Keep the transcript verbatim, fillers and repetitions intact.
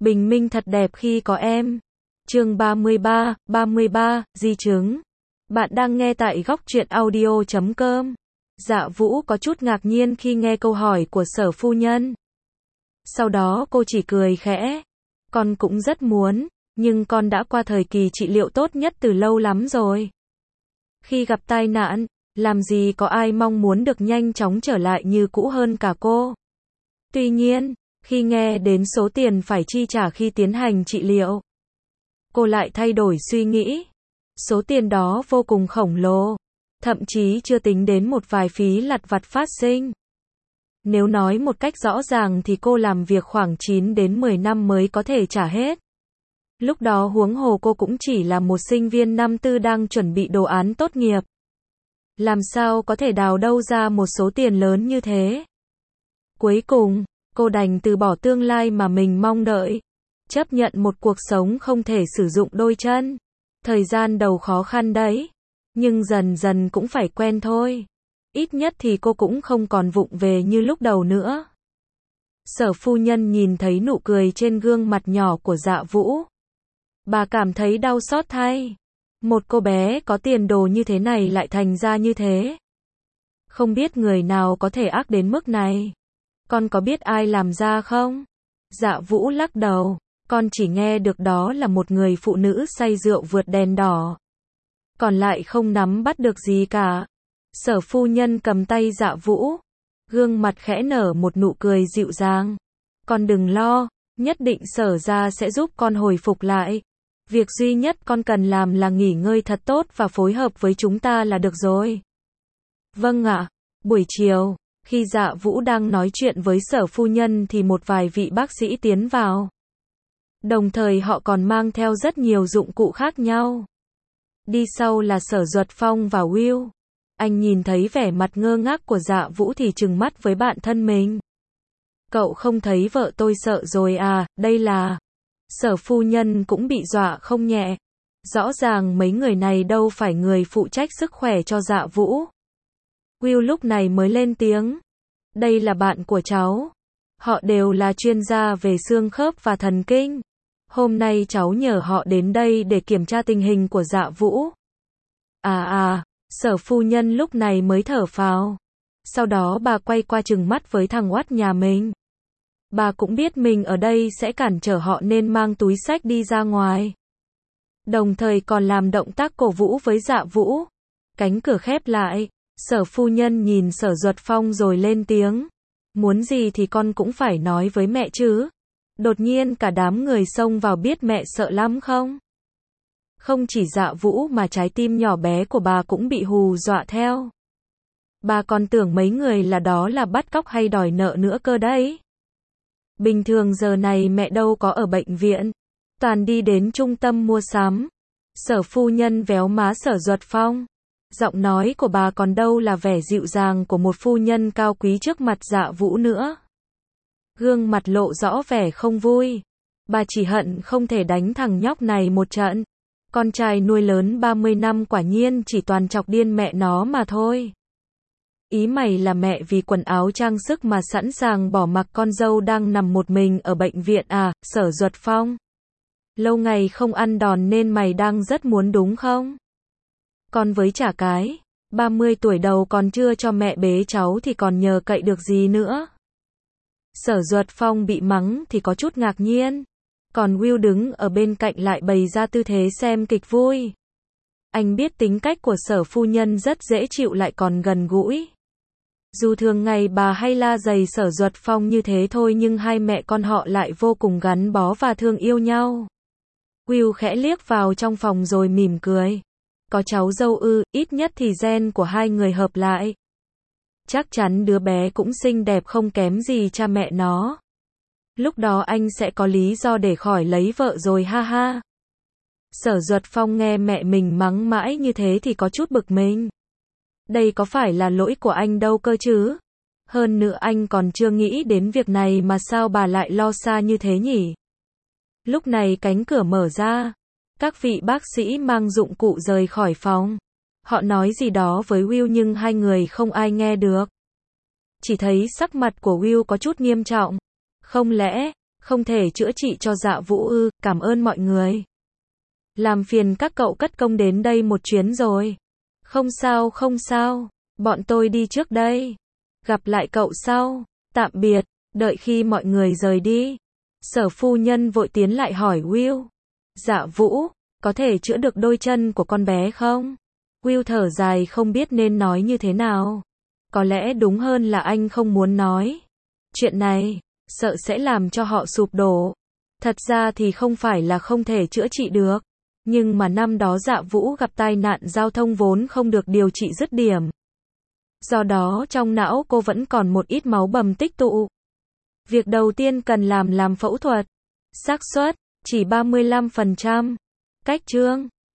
Bình minh thật đẹp khi có em. Chương ba mươi ba, ba mươi ba, di chứng. Bạn đang nghe tại góc truyện audio chấm com. Dạ Vũ có chút ngạc nhiên khi nghe câu hỏi của Sở phu nhân. Sau đó cô chỉ cười khẽ. Con cũng rất muốn, nhưng con đã qua thời kỳ trị liệu tốt nhất từ lâu lắm rồi. Khi gặp tai nạn, làm gì có ai mong muốn được nhanh chóng trở lại như cũ hơn cả cô. Tuy nhiên, khi nghe đến số tiền phải chi trả khi tiến hành trị liệu, cô lại thay đổi suy nghĩ. Số tiền đó vô cùng khổng lồ, thậm chí chưa tính đến một vài phí lặt vặt phát sinh. Nếu nói một cách rõ ràng thì cô làm việc khoảng chín đến mười năm mới có thể trả hết. Lúc đó huống hồ cô cũng chỉ là một sinh viên năm tư đang chuẩn bị đồ án tốt nghiệp. Làm sao có thể đào đâu ra một số tiền lớn như thế? Cuối cùng, cô đành từ bỏ tương lai mà mình mong đợi. Chấp nhận một cuộc sống không thể sử dụng đôi chân. Thời gian đầu khó khăn đấy. Nhưng dần dần cũng phải quen thôi. Ít nhất thì cô cũng không còn vụng về như lúc đầu nữa. Sở phu nhân nhìn thấy nụ cười trên gương mặt nhỏ của Dạ Vũ. Bà cảm thấy đau xót thay. Một cô bé có tiền đồ như thế này lại thành ra như thế. Không biết người nào có thể ác đến mức này. Con có biết ai làm ra không? Dạ Vũ lắc đầu. Con chỉ nghe được đó là một người phụ nữ say rượu vượt đèn đỏ. Còn lại không nắm bắt được gì cả. Sở phu nhân cầm tay Dạ Vũ. Gương mặt khẽ nở một nụ cười dịu dàng. Con đừng lo, nhất định Sở gia sẽ giúp con hồi phục lại. Việc duy nhất con cần làm là nghỉ ngơi thật tốt và phối hợp với chúng ta là được rồi. Vâng ạ. Buổi chiều, khi Dạ Vũ đang nói chuyện với Sở phu nhân thì một vài vị bác sĩ tiến vào. Đồng thời họ còn mang theo rất nhiều dụng cụ khác nhau. Đi sau là Sở Duật Phong và Will. Anh nhìn thấy vẻ mặt ngơ ngác của Dạ Vũ thì trừng mắt với bạn thân mình. Cậu không thấy vợ tôi sợ rồi à, đây là... Sở phu nhân cũng bị dọa không nhẹ. Rõ ràng mấy người này đâu phải người phụ trách sức khỏe cho Dạ Vũ. Will lúc này mới lên tiếng. Đây là bạn của cháu. Họ đều là chuyên gia về xương khớp và thần kinh. Hôm nay cháu nhờ họ đến đây để kiểm tra tình hình của Dạ Vũ. À à, Sở phu nhân lúc này mới thở phào. Sau đó bà quay qua trừng mắt với thằng oát nhà mình. Bà cũng biết mình ở đây sẽ cản trở họ nên mang túi xách đi ra ngoài. Đồng thời còn làm động tác cổ vũ với Dạ Vũ. Cánh cửa khép lại. Sở phu nhân nhìn Sở Duật Phong rồi lên tiếng. Muốn gì thì con cũng phải nói với mẹ chứ. Đột nhiên cả đám người xông vào biết mẹ sợ lắm không? Không chỉ Dạ Vũ mà trái tim nhỏ bé của bà cũng bị hù dọa theo. Bà còn tưởng mấy người là đó là bắt cóc hay đòi nợ nữa cơ đấy. Bình thường giờ này mẹ đâu có ở bệnh viện. Toàn đi đến trung tâm mua sắm. Sở phu nhân véo má Sở Duật Phong. Giọng nói của bà còn đâu là vẻ dịu dàng của một phu nhân cao quý trước mặt Dạ Vũ nữa. Gương mặt lộ rõ vẻ không vui. Bà chỉ hận không thể đánh thằng nhóc này một trận. Con trai nuôi lớn ba mươi năm quả nhiên chỉ toàn chọc điên mẹ nó mà thôi. Ý mày là mẹ vì quần áo trang sức mà sẵn sàng bỏ mặc con dâu đang nằm một mình ở bệnh viện à, Sở Duật Phong? Lâu ngày không ăn đòn nên mày đang rất muốn đúng không? Con với chả cái, ba mươi tuổi đầu còn chưa cho mẹ bế cháu thì còn nhờ cậy được gì nữa? Sở Duật Phong bị mắng thì có chút ngạc nhiên. Còn Will đứng ở bên cạnh lại bày ra tư thế xem kịch vui. Anh biết tính cách của Sở phu nhân rất dễ chịu lại còn gần gũi. Dù thường ngày bà hay la dày Sở Duật Phong như thế thôi nhưng hai mẹ con họ lại vô cùng gắn bó và thương yêu nhau. Will khẽ liếc vào trong phòng rồi mỉm cười. Có cháu dâu ư, ít nhất thì gen của hai người hợp lại. Chắc chắn đứa bé cũng xinh đẹp không kém gì cha mẹ nó. Lúc đó anh sẽ có lý do để khỏi lấy vợ rồi ha ha. Sở Duật Phong nghe mẹ mình mắng mãi như thế thì có chút bực mình. Đây có phải là lỗi của anh đâu cơ chứ? Hơn nữa anh còn chưa nghĩ đến việc này mà sao bà lại lo xa như thế nhỉ? Lúc này cánh cửa mở ra. Các vị bác sĩ mang dụng cụ rời khỏi phòng. Họ nói gì đó với Will nhưng hai người không ai nghe được. Chỉ thấy sắc mặt của Will có chút nghiêm trọng. Không lẽ, Không thể chữa trị cho Dạ Vũ ư, cảm ơn mọi người. Làm phiền các cậu cất công đến đây một chuyến rồi. Không sao không sao, bọn tôi đi trước đây. Gặp lại cậu sau. Tạm biệt. Đợi khi mọi người rời đi, Sở phu nhân vội tiến lại hỏi Will. Dạ Vũ, có thể chữa được đôi chân của con bé không? Will thở dài không biết nên nói như thế nào. Có lẽ đúng hơn là anh không muốn nói. Chuyện này, sợ sẽ làm cho họ sụp đổ. Thật ra thì không phải là không thể chữa trị được. Nhưng mà năm đó Dạ Vũ gặp tai nạn giao thông vốn không được điều trị dứt điểm. Do đó trong não cô vẫn còn một ít máu bầm tích tụ. Việc đầu tiên cần làm làm phẫu thuật. Xác suất chỉ ba mươi lăm phần trăm. Cách chương